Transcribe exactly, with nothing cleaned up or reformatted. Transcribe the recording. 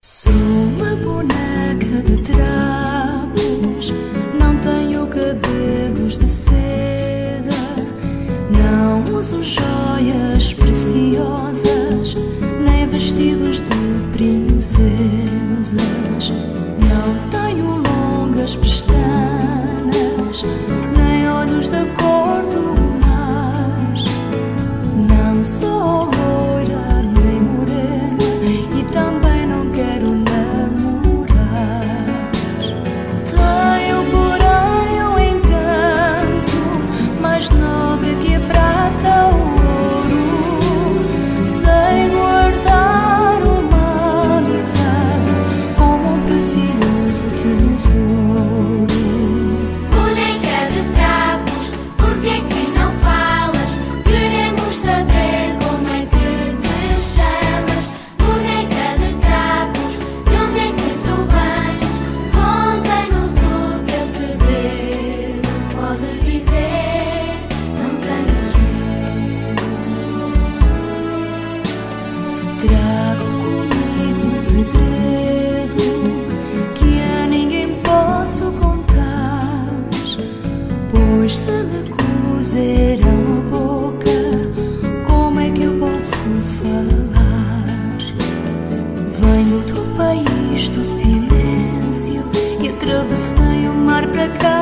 Sou uma boneca de trapos, não tenho cabelos de seda, não uso joias preciosas, nem vestidos de princesas. Não tenho longas pestanas, nem olhos da cor do mar. Não sou loira nem morena e também não quero namorar. Tenho, porém, um encanto mais nobre que a prata ou ouro. Sei guardar uma amizade como um precioso tesouro. Boneca de trapos, porquê que não falas? Queremos saber como é que te chamas. Boneca de trapos, de onde é que tu vens? Conta-nos o teu segredo. Podes dizer, não tenhas medo. Trago comigo um segredo que a ninguém posso contar, pois se me cozeram a boca, como é que eu posso falar? Venho do país do silêncio e atravessei o mar para cá.